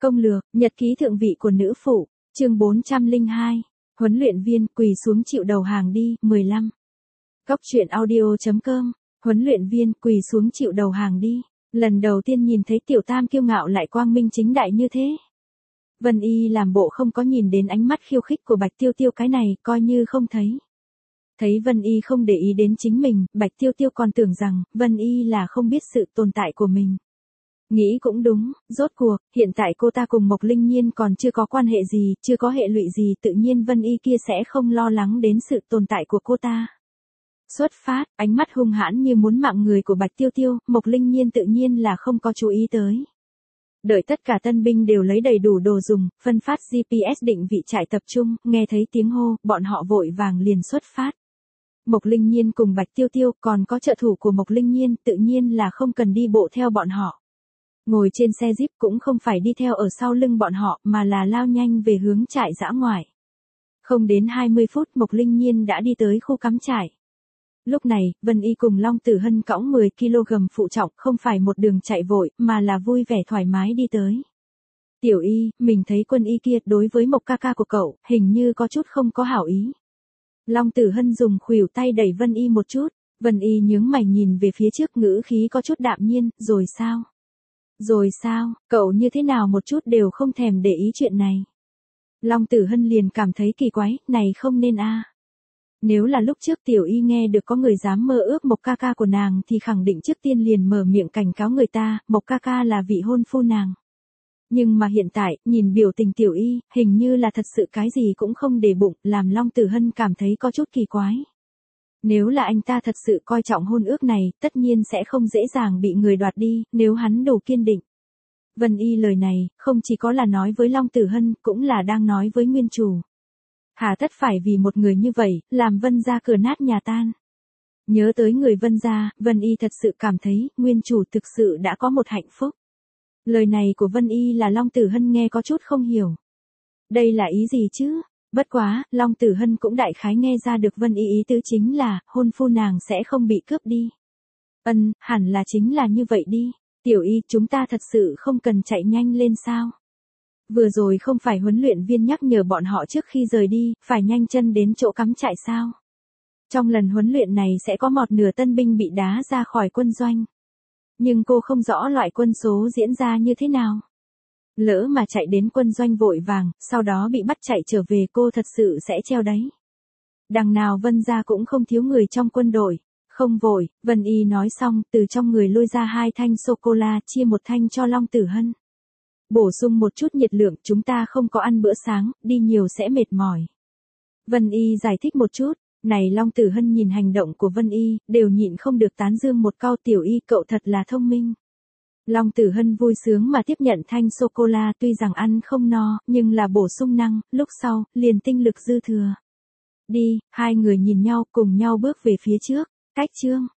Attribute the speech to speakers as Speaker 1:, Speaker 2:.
Speaker 1: Công lược, nhật ký thượng vị của nữ phụ, chương 402. Huấn luyện viên quỳ xuống chịu đầu hàng đi, 15. Góc truyện audio.com. Huấn luyện viên quỳ xuống chịu đầu hàng đi. Lần đầu tiên nhìn thấy Tiểu Tam kiêu ngạo lại quang minh chính đại như thế. Vân Y làm bộ không có nhìn đến ánh mắt khiêu khích của Bạch Tiêu Tiêu, cái này coi như không thấy. Thấy Vân Y không để ý đến chính mình, Bạch Tiêu Tiêu còn tưởng rằng Vân Y là không biết sự tồn tại của mình. Nghĩ cũng đúng, rốt cuộc, hiện tại cô ta cùng Mộc Linh Nhiên còn chưa có quan hệ gì, chưa có hệ lụy gì, tự nhiên Vân Y kia sẽ không lo lắng đến sự tồn tại của cô ta. Xuất phát, ánh mắt hung hãn như muốn mạng người của Bạch Tiêu Tiêu, Mộc Linh Nhiên tự nhiên là không có chú ý tới. Đợi tất cả tân binh đều lấy đầy đủ đồ dùng, phân phát GPS định vị trại tập trung, nghe thấy tiếng hô, bọn họ vội vàng liền xuất phát. Mộc Linh Nhiên cùng Bạch Tiêu Tiêu còn có trợ thủ của Mộc Linh Nhiên tự nhiên là không cần đi bộ theo bọn họ. Ngồi trên xe Jeep cũng không phải đi theo ở sau lưng bọn họ mà là lao nhanh về hướng trại dã ngoại. Không đến 20 phút Mộc Linh Nhiên đã đi tới khu cắm trại. Lúc này, Vân Y cùng Long Tử Hân cõng 10 kg phụ trọng không phải một đường chạy vội mà là vui vẻ thoải mái đi tới. Tiểu Y, mình thấy Quân Y kia đối với Mộc ca ca của cậu hình như có chút không có hảo ý. Long Tử Hân dùng khuỷu tay đẩy Vân Y một chút, Vân Y nhướng mày nhìn về phía trước ngữ khí có chút đạm nhiên, rồi sao? Rồi sao, cậu như thế nào một chút đều không thèm để ý chuyện này. Long Tử Hân liền cảm thấy kỳ quái, này không nên a. Nếu là lúc trước Tiểu Y nghe được có người dám mơ ước Mộc ca ca của nàng thì khẳng định trước tiên liền mở miệng cảnh cáo người ta, Mộc ca ca là vị hôn phu nàng. Nhưng mà hiện tại, nhìn biểu tình Tiểu Y, hình như là thật sự cái gì cũng không để bụng, làm Long Tử Hân cảm thấy có chút kỳ quái. Nếu là anh ta thật sự coi trọng hôn ước này, tất nhiên sẽ không dễ dàng bị người đoạt đi, nếu hắn đủ kiên định. Vân Y lời này, không chỉ có là nói với Long Tử Hân, cũng là đang nói với nguyên chủ. Hà tất phải vì một người như vậy, làm Vân gia cửa nát nhà tan. Nhớ tới người Vân gia, Vân Y thật sự cảm thấy, nguyên chủ thực sự đã có một hạnh phúc. Lời này của Vân Y là Long Tử Hân nghe có chút không hiểu. Đây là ý gì chứ? Bất quá, Long Tử Hân cũng đại khái nghe ra được Vân Y ý tứ chính là, hôn phu nàng sẽ không bị cướp đi. Hẳn là chính là như vậy đi. Tiểu Y, chúng ta thật sự không cần chạy nhanh lên sao? Vừa rồi không phải huấn luyện viên nhắc nhở bọn họ trước khi rời đi, phải nhanh chân đến chỗ cắm trại sao? Trong lần huấn luyện này sẽ có một nửa tân binh bị đá ra khỏi quân doanh. Nhưng cô không rõ loại quân số diễn ra như thế nào. Lỡ mà chạy đến quân doanh vội vàng, sau đó bị bắt chạy trở về cô thật sự sẽ treo đấy. Đằng nào Vân gia cũng không thiếu người trong quân đội. Không vội, Vân Y nói xong, từ trong người lôi ra 2 thanh sô-cô-la, chia một thanh cho Long Tử Hân. Bổ sung một chút nhiệt lượng, chúng ta không có ăn bữa sáng, đi nhiều sẽ mệt mỏi. Vân Y giải thích một chút, này Long Tử Hân nhìn hành động của Vân Y, đều nhịn không được tán dương một câu, Tiểu Y cậu thật là thông minh. Long Tử Hân vui sướng mà tiếp nhận thanh sô-cô-la, tuy rằng ăn không no, nhưng là bổ sung năng, lúc sau, liền tinh lực dư thừa. Đi, hai người nhìn nhau cùng nhau bước về phía trước, cách chương.